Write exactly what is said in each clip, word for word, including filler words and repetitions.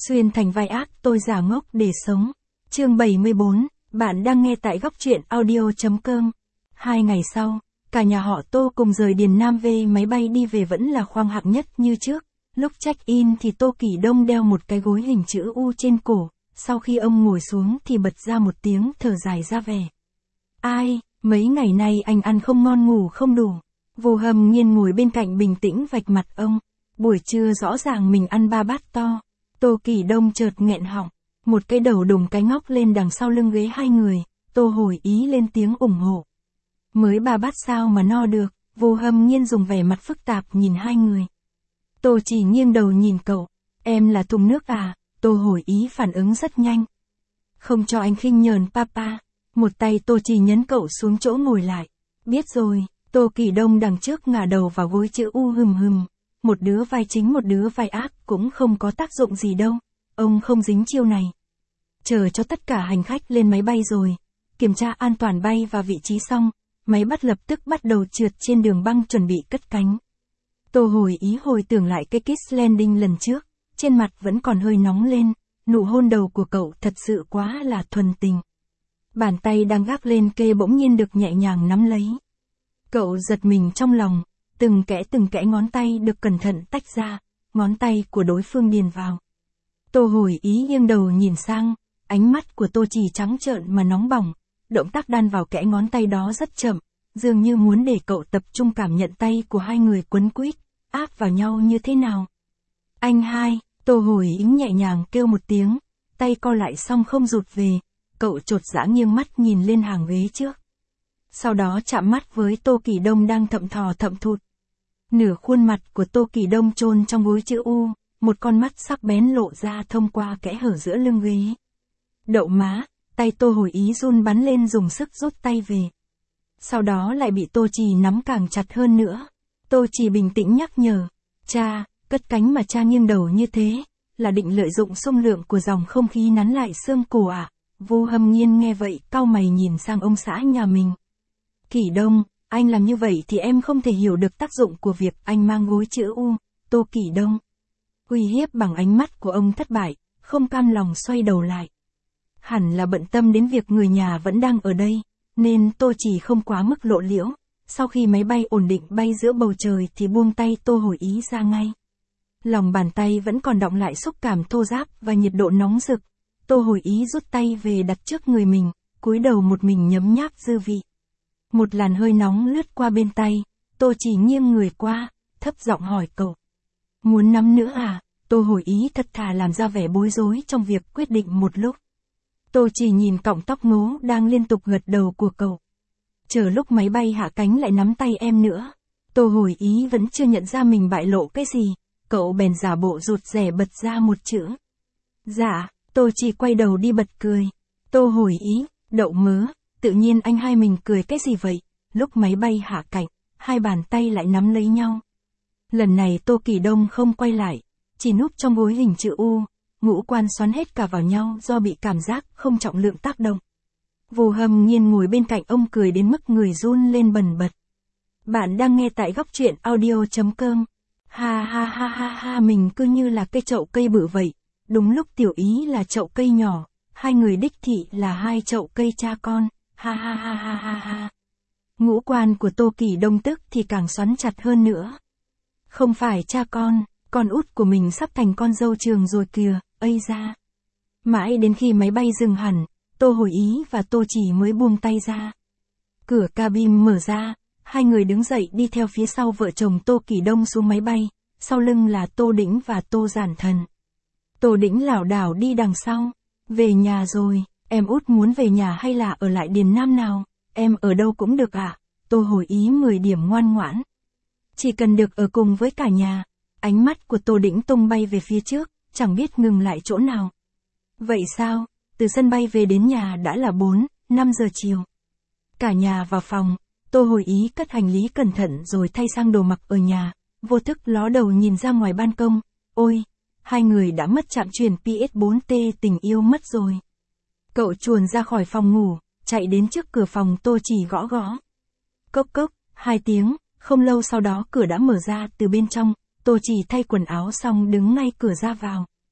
Xuyên thành vai ác tôi giả ngốc để sống. Chương bảy mươi bốn, bạn đang nghe tại góc truyện audio.com. Hai ngày sau, cả nhà họ Tô cùng rời Điền Nam về máy bay đi về vẫn là khoang hạng nhất như trước. Lúc check-in thì Tô Kỷ Đông đeo một cái gối hình chữ U trên cổ, sau khi ông ngồi xuống thì bật ra một tiếng thở dài ra vẻ. Ai, mấy ngày nay anh ăn không ngon ngủ không đủ. Vô Hâm Nghiên ngồi bên cạnh bình tĩnh vạch mặt ông. Buổi trưa rõ ràng mình ăn ba bát to. Tô Kỷ Đông chợt nghẹn họng, một cái đầu đùng cái ngóc lên đằng sau lưng ghế hai người, Tô Hồi Ý lên tiếng ủng hộ. Mới ba bát sao mà no được, Vô Hâm Nghiên dùng vẻ mặt phức tạp nhìn hai người. Tô Chỉ nghiêng đầu nhìn cậu, em là thùng nước à, Tô Hồi Ý phản ứng rất nhanh. Không cho anh khinh nhờn papa, một tay Tô Chỉ nhấn cậu xuống chỗ ngồi lại. Biết rồi, Tô Kỷ Đông đằng trước ngả đầu vào gối chữ U hừm hừm. Một đứa vai chính một đứa vai ác cũng không có tác dụng gì đâu, ông không dính chiêu này. Chờ cho tất cả hành khách lên máy bay rồi, kiểm tra an toàn bay và vị trí xong, máy bắt lập tức bắt đầu trượt trên đường băng chuẩn bị cất cánh. Tô Hồi Ý hồi tưởng lại cái kiss landing lần trước, trên mặt vẫn còn hơi nóng lên, nụ hôn đầu của cậu thật sự quá là thuần tình. Bàn tay đang gác lên kê bỗng nhiên được nhẹ nhàng nắm lấy. Cậu giật mình trong lòng. Từng kẽ từng kẽ ngón tay được cẩn thận tách ra, ngón tay của đối phương điền vào. Tô Hồi Ý nghiêng đầu nhìn sang, ánh mắt của Tô Chỉ trắng trợn mà nóng bỏng, động tác đan vào kẽ ngón tay đó rất chậm, dường như muốn để cậu tập trung cảm nhận tay của hai người quấn quýt, áp vào nhau như thế nào. Anh hai, Tô Hồi Ý nhẹ nhàng kêu một tiếng, tay co lại xong không rụt về, cậu chột dã nghiêng mắt nhìn lên hàng ghế trước. Sau đó chạm mắt với Tô Kỷ Đông đang thậm thò thậm thụt. Nửa khuôn mặt của Tô Kỷ Đông chôn trong gối chữ U, một con mắt sắc bén lộ ra thông qua kẽ hở giữa lưng ghế. Đậu má, tay Tô Hồi Ý run bắn lên dùng sức rút tay về. Sau đó lại bị Tô Chỉ nắm càng chặt hơn nữa. Tô Chỉ bình tĩnh nhắc nhở, cha, cất cánh mà cha nghiêng đầu như thế, là định lợi dụng xung lượng của dòng không khí nắn lại xương cổ à? Vô Hâm Nghiên nghe vậy cau mày nhìn sang ông xã nhà mình. Kỷ Đông, anh làm như vậy thì em không thể hiểu được tác dụng của việc anh mang gối chữ U, Tô Kỷ Đông. Uy hiếp bằng ánh mắt của ông thất bại, không cam lòng xoay đầu lại. Hẳn là bận tâm đến việc người nhà vẫn đang ở đây, nên Tô Chỉ không quá mức lộ liễu. Sau khi máy bay ổn định bay giữa bầu trời thì buông tay Tô Hồi Ý ra ngay. Lòng bàn tay vẫn còn đọng lại xúc cảm thô ráp và nhiệt độ nóng rực. Tô Hồi Ý rút tay về đặt trước người mình, cúi đầu một mình nhấm nháp dư vị. Một làn hơi nóng lướt qua bên tay, Tô Chỉ nghiêng người qua, thấp giọng hỏi cậu. Muốn nắm nữa à? Tô Hồi Ý thật thà làm ra vẻ bối rối trong việc quyết định một lúc. Tô Chỉ nhìn cọng tóc ngố đang liên tục gật đầu của cậu. Chờ lúc máy bay hạ cánh lại nắm tay em nữa. Tô Hồi Ý vẫn chưa nhận ra mình bại lộ cái gì, cậu bèn giả bộ rụt rè bật ra một chữ. Dạ, Tô Chỉ quay đầu đi bật cười. Tô Hồi Ý, đậu mớ. Tự nhiên anh hai mình cười cái gì vậy? Lúc máy bay hạ cánh, hai bàn tay lại nắm lấy nhau. Lần này Tô Kỷ Đông không quay lại, chỉ núp trong gối hình chữ U, ngũ quan xoắn hết cả vào nhau do bị cảm giác không trọng lượng tác động. Vô Hâm Nghiên ngồi bên cạnh ông cười đến mức người run lên bần bật. Bạn đang nghe tại góc truyện audio.com. Ha ha ha ha ha, mình cứ như là cây chậu cây bự vậy. Đúng lúc Tiểu Ý là chậu cây nhỏ, hai người đích thị là hai chậu cây cha con. Ha ha ha ha ha ha. Ngũ quan của Tô Kỷ Đông tức thì càng xoắn chặt hơn nữa. Không phải cha con, con út của mình sắp thành con dâu trường rồi kìa, ây da. Mãi đến khi máy bay dừng hẳn, Tô Hồi Ý và Tô Chỉ mới buông tay ra. Cửa cabin mở ra, hai người đứng dậy đi theo phía sau vợ chồng Tô Kỷ Đông xuống máy bay, sau lưng là Tô Đĩnh và Tô Giản Thần. Tô Đĩnh lảo đảo đi đằng sau, về nhà rồi. Em út muốn về nhà hay là ở lại Điền Nam nào? Em ở đâu cũng được ạ. À? Tô Hồi Ý mười điểm ngoan ngoãn. Chỉ cần được ở cùng với cả nhà. Ánh mắt của Tô Đĩnh tung bay về phía trước, chẳng biết ngừng lại chỗ nào. Vậy sao? Từ sân bay về đến nhà đã là bốn, năm giờ chiều. Cả nhà vào phòng, Tô Hồi Ý cất hành lý cẩn thận rồi thay sang đồ mặc ở nhà, vô thức ló đầu nhìn ra ngoài ban công. Ôi, hai người đã mất chạm truyền pê ét bốn T tình yêu mất rồi. Cậu chuồn ra khỏi phòng ngủ, chạy đến trước cửa phòng Tô Chỉ gõ gõ. Cốc cốc, hai tiếng, không lâu sau đó cửa đã mở ra từ bên trong, Tô Chỉ thay quần áo xong đứng ngay cửa ra vào.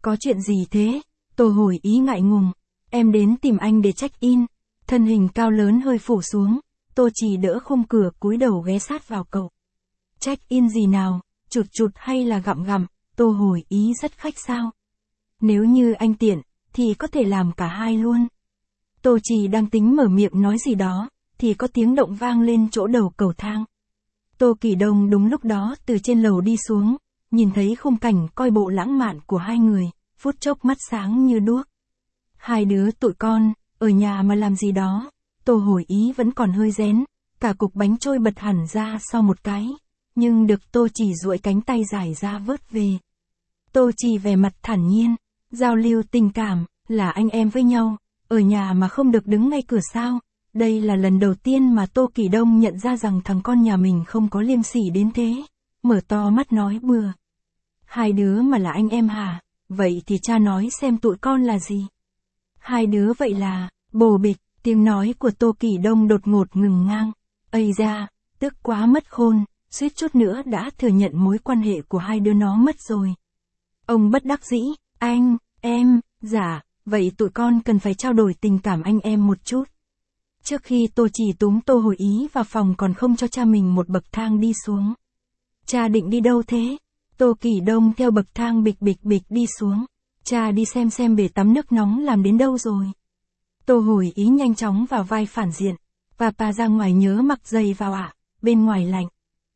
Có chuyện gì thế? Tô hồi ý ngại ngùng. Em đến tìm anh để check-in. Thân hình cao lớn hơi phủ xuống. Tô Trì đỡ khung cửa cúi đầu ghé sát vào cậu. Check-in gì nào? Chụt chụt hay là gặm gặm? Tô hồi ý rất khách sao. Nếu như anh tiện, thì có thể làm cả hai luôn. Tô Trì đang tính mở miệng nói gì đó, thì có tiếng động vang lên chỗ đầu cầu thang. Tô Kỳ Đông đúng lúc đó từ trên lầu đi xuống, nhìn thấy khung cảnh coi bộ lãng mạn của hai người, phút chốc mắt sáng như đuốc. Hai đứa tụi con, ở nhà mà làm gì đó? Tô hồi ý vẫn còn hơi rén, cả cục bánh trôi bật hẳn ra sau một cái, nhưng được Tô Trì duỗi cánh tay dài ra vớt về. Tô Trì vẻ mặt thản nhiên, giao lưu tình cảm, là anh em với nhau, ở nhà mà không được đứng ngay cửa sao? Đây là lần đầu tiên mà Tô Kỳ Đông nhận ra rằng thằng con nhà mình không có liêm sỉ đến thế, mở to mắt nói bừa. Hai đứa mà là anh em hả? Vậy thì cha nói xem tụi con là gì? Hai đứa vậy là, bồ bịch, tiếng nói của Tô Kỳ Đông đột ngột ngừng ngang. Ây da, tức quá mất khôn, suýt chút nữa đã thừa nhận mối quan hệ của hai đứa nó mất rồi. Ông bất đắc dĩ, anh, em, dạ, vậy tụi con cần phải trao đổi tình cảm anh em một chút. Trước khi Tô Trì túm Tô hồi ý vào phòng còn không cho cha mình một bậc thang đi xuống. Cha định đi đâu thế? Tô Kỳ Đông theo bậc thang bịch bịch bịch đi xuống. Cha đi xem xem bể tắm nước nóng làm đến đâu rồi. Tô hồi ý nhanh chóng vào vai phản diện. Papa ra ngoài nhớ mặc giày vào ạ, à, bên ngoài lạnh.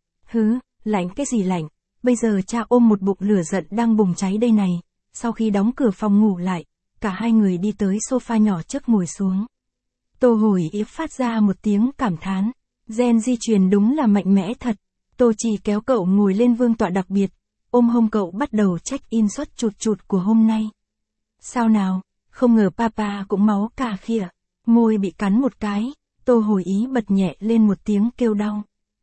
Hứ, lạnh cái gì lạnh, bây giờ cha ôm một bụng lửa giận đang bùng cháy đây này. Sau khi đóng cửa phòng ngủ lại, cả hai người đi tới sofa nhỏ trước ngồi xuống. Tô hồi ý phát ra một tiếng cảm thán. Gen di truyền đúng là mạnh mẽ thật. Tô Trì kéo cậu ngồi lên vương tọa đặc biệt, ôm hông cậu bắt đầu check-in suất chụt chụt của hôm nay. Sao nào, không ngờ papa cũng máu cà khịa, môi bị cắn một cái, Tô hồi ý bật nhẹ lên một tiếng kêu đau.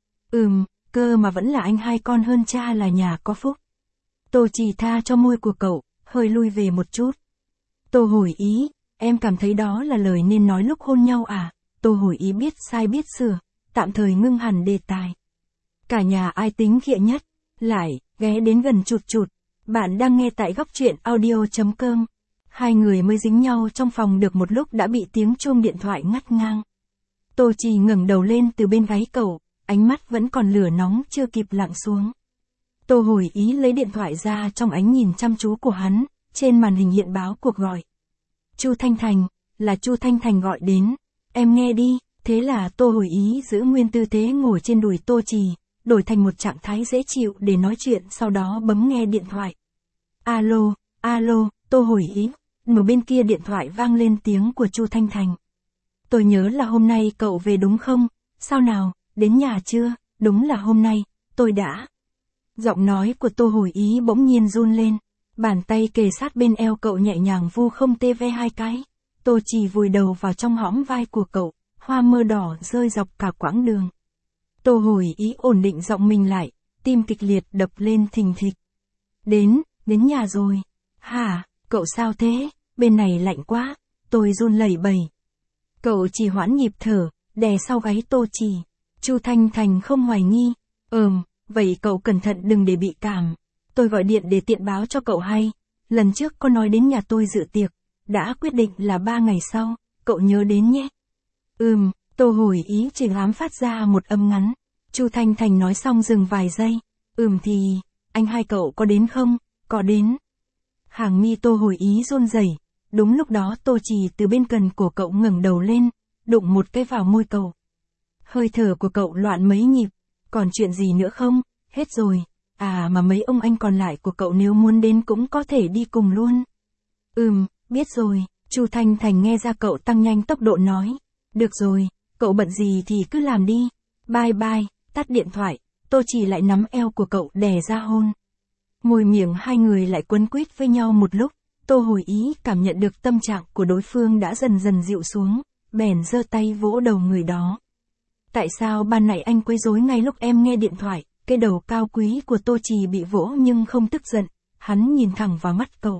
Ừm, cơ mà vẫn là anh hai con hơn cha là nhà có phúc. Tô Trì tha cho môi của cậu, hơi lui về một chút. Tô hồi ý, em cảm thấy đó là lời nên nói lúc hôn nhau à? Tô hồi ý biết sai biết sửa, tạm thời ngưng hẳn đề tài. Cả nhà ai tính khịa nhất, lại, ghé đến gần chụt chụt. Bạn đang nghe tại góc truyện audio chấm com. Hai người mới dính nhau trong phòng được một lúc đã bị tiếng chuông điện thoại ngắt ngang. Tô Trì ngẩng đầu lên từ bên gáy cậu, ánh mắt vẫn còn lửa nóng chưa kịp lặng xuống. Tô hồi ý lấy điện thoại ra trong ánh nhìn chăm chú của hắn, trên màn hình hiện báo cuộc gọi. Chu Thanh Thành, là Chu Thanh Thành gọi đến, em nghe đi. Thế là Tô hồi ý giữ nguyên tư thế ngồi trên đùi Tô Trì, đổi thành một trạng thái dễ chịu để nói chuyện, sau đó bấm nghe điện thoại. Alo, alo, Tô hồi ý, ở bên kia điện thoại vang lên tiếng của Chu Thanh Thành. Tôi nhớ là hôm nay cậu về đúng không? Sao nào, đến nhà chưa? Đúng là hôm nay, tôi đã. Giọng nói của Tô hồi ý bỗng nhiên run lên, bàn tay kề sát bên eo cậu nhẹ nhàng vu không tê ve hai cái. Tô Trì vùi đầu vào trong hõm vai của cậu, hoa mơ đỏ rơi dọc cả quãng đường. Tô hồi ý ổn định giọng mình lại, tim kịch liệt đập lên thình thịch. Đến, đến nhà rồi. Hả, cậu sao thế? Bên này lạnh quá. Tôi run lẩy bẩy. Cậu chỉ hoãn nhịp thở, đè sau gáy Tô Trì. Chu Thanh Thành không hoài nghi. Ừm, vậy cậu cẩn thận đừng để bị cảm. Tôi gọi điện để tiện báo cho cậu hay. Lần trước có nói đến nhà tôi dự tiệc. Đã quyết định là ba ngày sau, cậu nhớ đến nhé. Ừm, Tô hồi ý chỉ dám phát ra một âm ngắn. Chu Thanh Thành nói xong dừng vài giây. Ừm thì, anh hai cậu có đến không? Có đến. Hàng mi Tô hồi ý run rẩy. Đúng lúc đó Tô Trì từ bên cần cổ cậu ngẩng đầu lên, đụng một cái vào môi cậu. Hơi thở của cậu loạn mấy nhịp. Còn chuyện gì nữa không? Hết rồi. À mà mấy ông anh còn lại của cậu nếu muốn đến cũng có thể đi cùng luôn. Ừm, biết rồi. Chu Thanh Thành nghe ra cậu tăng nhanh tốc độ nói. Được rồi, cậu bận gì thì cứ làm đi. Bye bye. Tắt điện thoại, Tô Trì lại nắm eo của cậu đè ra hôn. Môi miệng hai người lại quấn quýt với nhau một lúc. Tô hồi ý cảm nhận được tâm trạng của đối phương đã dần dần dịu xuống, bèn giơ tay vỗ đầu người đó. Tại sao ban nãy anh quấy rối ngay lúc em nghe điện thoại? Cái đầu cao quý của Tô Trì bị vỗ nhưng không tức giận, hắn nhìn thẳng vào mắt cậu.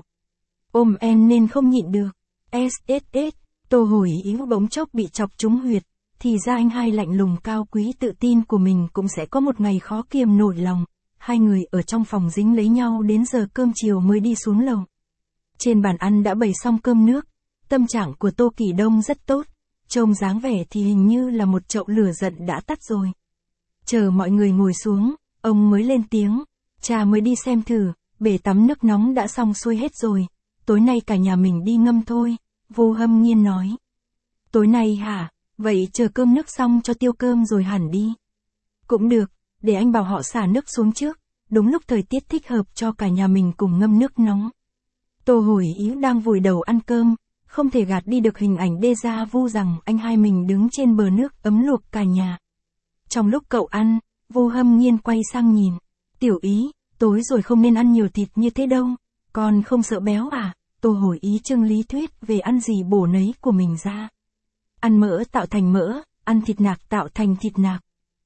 Ôm em nên không nhịn được. ét ét ét, Tô hồi ý bỗng chốc bị chọc trúng huyệt. Thì ra anh hai lạnh lùng cao quý tự tin của mình cũng sẽ có một ngày khó kiềm nổi lòng. Hai người ở trong phòng dính lấy nhau đến giờ cơm chiều mới đi xuống lầu. Trên bàn ăn đã bày xong cơm nước, tâm trạng của Tô Kỳ Đông rất tốt, trông dáng vẻ thì hình như là một chậu lửa giận đã tắt rồi. Chờ mọi người ngồi xuống, ông mới lên tiếng, cha mới đi xem thử, bể tắm nước nóng đã xong xuôi hết rồi, tối nay cả nhà mình đi ngâm thôi, Vô Hâm Nghiên nói. Tối nay hả, vậy chờ cơm nước xong cho tiêu cơm rồi hẳn đi. Cũng được, để anh bảo họ xả nước xuống trước, đúng lúc thời tiết thích hợp cho cả nhà mình cùng ngâm nước nóng. Tô Hồi Ý đang vùi đầu ăn cơm, không thể gạt đi được hình ảnh déjà vu rằng anh hai mình đứng trên bờ nước ấm luộc cả nhà. Trong lúc cậu ăn, Vô Hâm Nghiên quay sang nhìn. Tiểu Ý, tối rồi không nên ăn nhiều thịt như thế đâu, con không sợ béo à? Tô Hồi Ý trưng lý thuyết về ăn gì bổ nấy của mình ra. Ăn mỡ tạo thành mỡ, ăn thịt nạc tạo thành thịt nạc.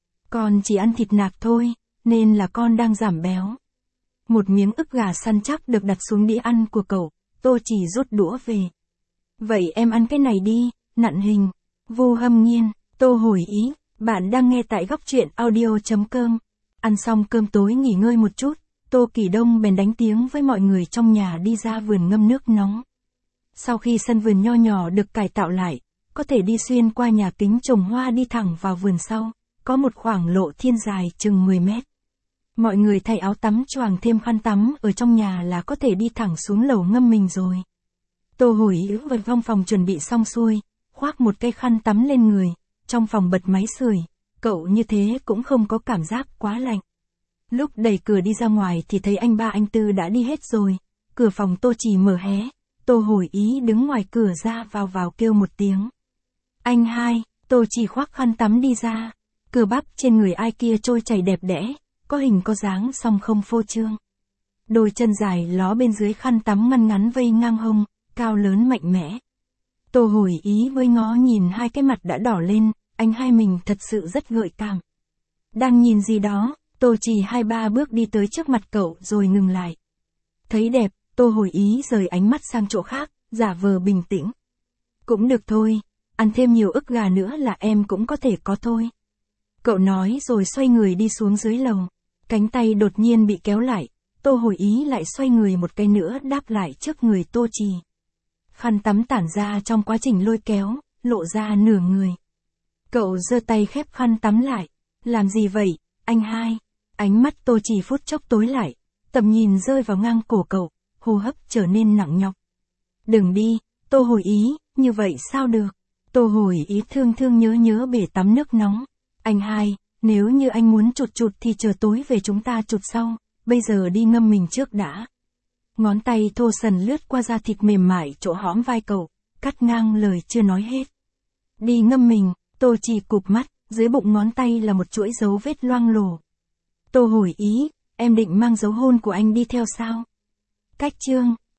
Con chỉ ăn thịt nạc thôi, nên là con đang giảm béo. Một miếng ức gà săn chắc được đặt xuống đĩa ăn của cậu, Tô Chỉ rút đũa về. Vậy em ăn cái này đi, nặn hình. Vô Hâm Nghiên, Tô Hồi Ý, bạn đang nghe tại góc truyện audio.com. Ăn xong cơm tối nghỉ ngơi một chút, Tô Kỳ Đông bèn đánh tiếng với mọi người trong nhà đi ra vườn ngâm nước nóng. Sau khi sân vườn nho nhỏ được cải tạo lại, có thể đi xuyên qua nhà kính trồng hoa đi thẳng vào vườn sau, có một khoảng lộ thiên dài chừng mười mét. Mọi người thay áo tắm choàng thêm khăn tắm ở trong nhà là có thể đi thẳng xuống lầu ngâm mình rồi. Tô Hồi Ý vào trong phòng chuẩn bị xong xuôi, khoác một cái khăn tắm lên người, trong phòng bật máy sưởi, cậu như thế cũng không có cảm giác quá lạnh. Lúc đẩy cửa đi ra ngoài thì thấy anh ba anh Tư đã đi hết rồi, cửa phòng Tô Chỉ mở hé, Tô Hồi Ý đứng ngoài cửa ra vào vào kêu một tiếng. Anh hai, Tô Chỉ khoác khăn tắm đi ra, cơ bắp trên người ai kia trôi chảy đẹp đẽ, có hình có dáng song không phô trương. Đôi chân dài ló bên dưới khăn tắm ngăn ngắn vây ngang hông, cao lớn mạnh mẽ. Tô Hồi Ý với ngó nhìn hai cái mặt đã đỏ lên, anh hai mình thật sự rất gợi cảm. Đang nhìn gì đó, Tô Chỉ hai ba bước đi tới trước mặt cậu rồi ngừng lại. Thấy đẹp, Tô Hồi Ý rời ánh mắt sang chỗ khác, giả vờ bình tĩnh. Cũng được thôi, ăn thêm nhiều ức gà nữa là em cũng có thể có thôi. Cậu nói rồi xoay người đi xuống dưới lầu. Cánh tay đột nhiên bị kéo lại, Tô Hồi Ý lại xoay người một cái nữa đáp lại trước người Tô Chỉ. Khăn tắm tản ra trong quá trình lôi kéo, lộ ra nửa người. Cậu giơ tay khép khăn tắm lại. Làm gì vậy, anh hai? Ánh mắt Tô Chỉ phút chốc tối lại, tầm nhìn rơi vào ngang cổ cậu, hô hấp trở nên nặng nhọc. Đừng đi, Tô Hồi Ý, như vậy sao được? Tô Hồi Ý thương thương nhớ nhớ bể tắm nước nóng. Anh hai, nếu như anh muốn chụt chụt thì chờ tối về chúng ta chụt sau, bây giờ đi ngâm mình trước đã. Ngón tay thô sần lướt qua da thịt mềm mại chỗ hõm vai cậu, cắt ngang lời chưa nói hết. Đi ngâm mình, Tô Chỉ cụp mắt, dưới bụng ngón tay là một chuỗi dấu vết loang lổ. Tô Hồi Ý, em định mang dấu hôn của anh đi theo sao? Cách chương,